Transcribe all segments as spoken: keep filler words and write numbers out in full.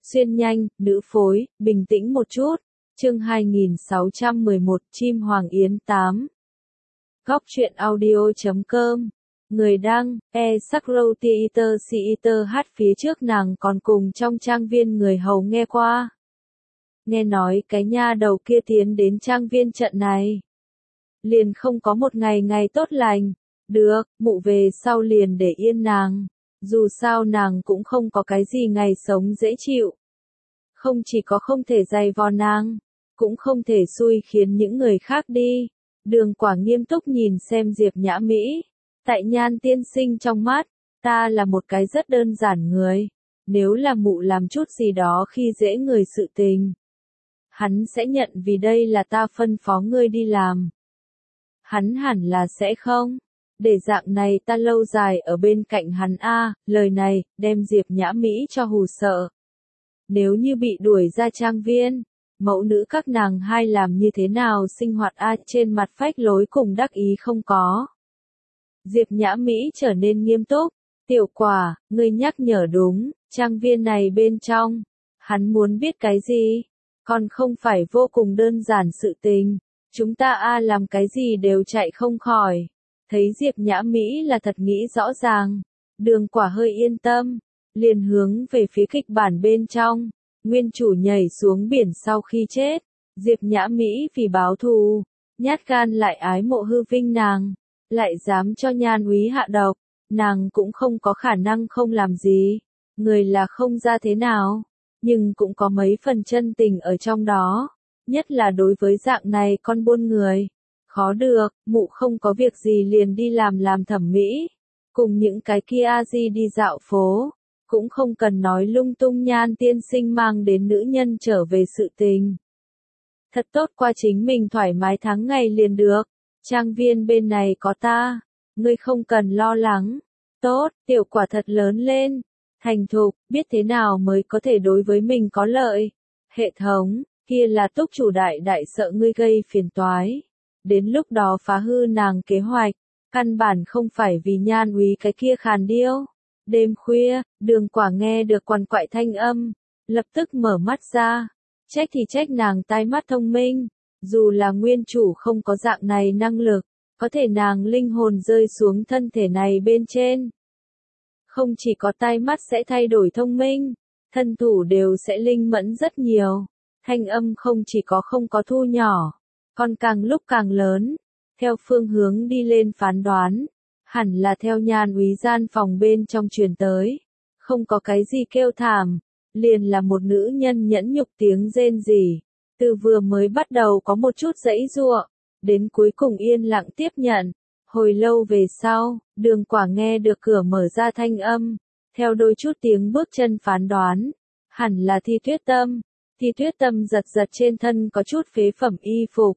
Xuyên nhanh, nữ phối, bình tĩnh một chút. Chương hai nghìn sáu trăm mười một, Chim Hoàng Yến tám. Góc truyện audio chấm com. Người đăng, e Sakro Theater Theater hát phía trước nàng còn cùng trong trang viên người hầu nghe qua. Nghe nói cái nha đầu kia tiến đến trang viên trận này. Liền không có một ngày ngày tốt lành. Được, mụ về sau liền để yên nàng. Dù sao nàng cũng không có cái gì ngày sống dễ chịu. Không chỉ có không thể dày vò nàng, cũng không thể xui khiến những người khác đi. Đường Quả nghiêm túc nhìn xem Diệp Nhã Mỹ. Tại Nhan tiên sinh trong mắt, ta là một cái rất đơn giản người. Nếu là mụ làm chút gì đó khi dễ người sự tình, hắn sẽ nhận vì đây là ta phân phó ngươi đi làm. Hắn hẳn là sẽ không. Để dạng này ta lâu dài ở bên cạnh hắn a. Lời này, đem Diệp Nhã Mỹ cho hù sợ. Nếu như bị đuổi ra trang viên, mẫu nữ các nàng hai làm như thế nào sinh hoạt a. Trên mặt phách lối cùng đắc ý không có. Diệp Nhã Mỹ trở nên nghiêm túc. Tiểu Quả, ngươi nhắc nhở đúng, trang viên này bên trong, hắn muốn biết cái gì? Còn không phải vô cùng đơn giản sự tình. Chúng ta a làm cái gì đều chạy không khỏi. Thấy Diệp Nhã Mỹ là thật nghĩ rõ ràng. Đường Quả hơi yên tâm. Liền hướng về phía kịch bản bên trong. Nguyên chủ nhảy xuống biển sau khi chết. Diệp Nhã Mỹ vì báo thù, nhát gan lại ái mộ hư vinh nàng. Lại dám cho Nhan úy hạ độc. Nàng cũng không có khả năng không làm gì. Người là không ra thế nào. Nhưng cũng có mấy phần chân tình ở trong đó. Nhất là đối với dạng này con buôn người. Khó được, mụ không có việc gì liền đi làm làm thẩm mỹ. Cùng những cái kia a di đi dạo phố. Cũng không cần nói lung tung. Nhan tiên sinh mang đến nữ nhân trở về sự tình. Thật tốt qua chính mình thoải mái tháng ngày liền được. Trang viên bên này có ta. Ngươi không cần lo lắng. Tốt, Tiểu Quả thật lớn lên. Thành thục, biết thế nào mới có thể đối với mình có lợi. Hệ thống, kia là túc chủ đại đại sợ ngươi gây phiền toái. Đến lúc đó phá hư nàng kế hoạch. Căn bản không phải vì Nhan úy cái kia khàn điêu. Đêm khuya, Đường Quả nghe được quằn quại thanh âm. Lập tức mở mắt ra. Trách thì trách nàng tai mắt thông minh. Dù là nguyên chủ không có dạng này năng lực. Có thể nàng linh hồn rơi xuống thân thể này bên trên. Không chỉ có tai mắt sẽ thay đổi thông minh. Thân thủ đều sẽ linh mẫn rất nhiều. Thanh âm không chỉ có không có thu nhỏ. Còn càng lúc càng lớn. Theo phương hướng đi lên phán đoán. Hẳn là theo Nhan úy gian phòng bên trong truyền tới. Không có cái gì kêu thảm. Liền là một nữ nhân nhẫn nhục tiếng rên rỉ. Từ vừa mới bắt đầu có một chút giãy giụa. Đến cuối cùng yên lặng tiếp nhận. Hồi lâu về sau, Đường Quả nghe được cửa mở ra thanh âm. Theo đôi chút tiếng bước chân phán đoán. Hẳn là Thi Tuyết Tâm. Thi Tuyết Tâm giật giật trên thân có chút phế phẩm y phục.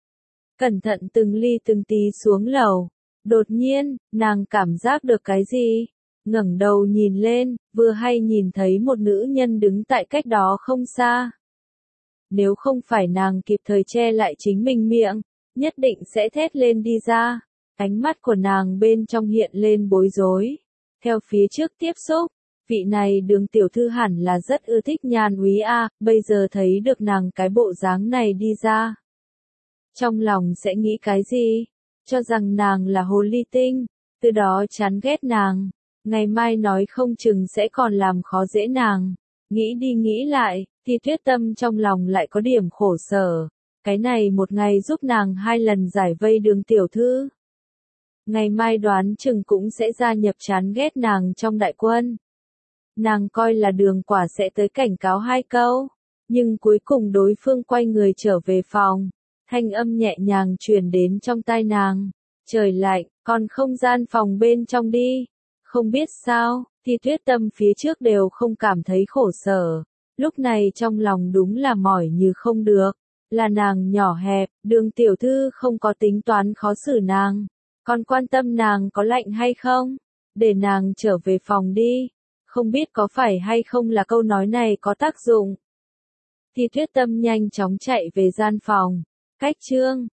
Cẩn thận từng ly từng tí xuống lầu. Đột nhiên, nàng cảm giác được cái gì? Ngẩng đầu nhìn lên, vừa hay nhìn thấy một nữ nhân đứng tại cách đó không xa. Nếu không phải nàng kịp thời che lại chính mình miệng, nhất định sẽ thét lên đi ra. Ánh mắt của nàng bên trong hiện lên bối rối. Theo phía trước tiếp xúc, vị này Đường tiểu thư hẳn là rất ưa thích Nhan úy a, bây giờ thấy được nàng cái bộ dáng này đi ra. Trong lòng sẽ nghĩ cái gì? Cho rằng nàng là hồ ly tinh, từ đó chán ghét nàng. Ngày mai nói không chừng sẽ còn làm khó dễ nàng. Nghĩ đi nghĩ lại, thì Tuyết Tâm trong lòng lại có điểm khổ sở. Cái này một ngày giúp nàng hai lần giải vây Đường tiểu thư. Ngày mai đoán chừng cũng sẽ gia nhập chán ghét nàng trong đại quân. Nàng coi là Đường Quả sẽ tới cảnh cáo hai câu. Nhưng cuối cùng đối phương quay người trở về phòng. Thanh âm nhẹ nhàng truyền đến trong tai nàng. Trời lạnh, còn không gian phòng bên trong đi. Không biết sao, thì Tuyết Tâm phía trước đều không cảm thấy khổ sở. Lúc này trong lòng đúng là mỏi như không được. Là nàng nhỏ hẹp, Đường tiểu thư không có tính toán khó xử nàng. Còn quan tâm nàng có lạnh hay không? Để nàng trở về phòng đi. Không biết có phải hay không là câu nói này có tác dụng. Thì Tuyết Tâm nhanh chóng chạy về gian phòng. Cách chương,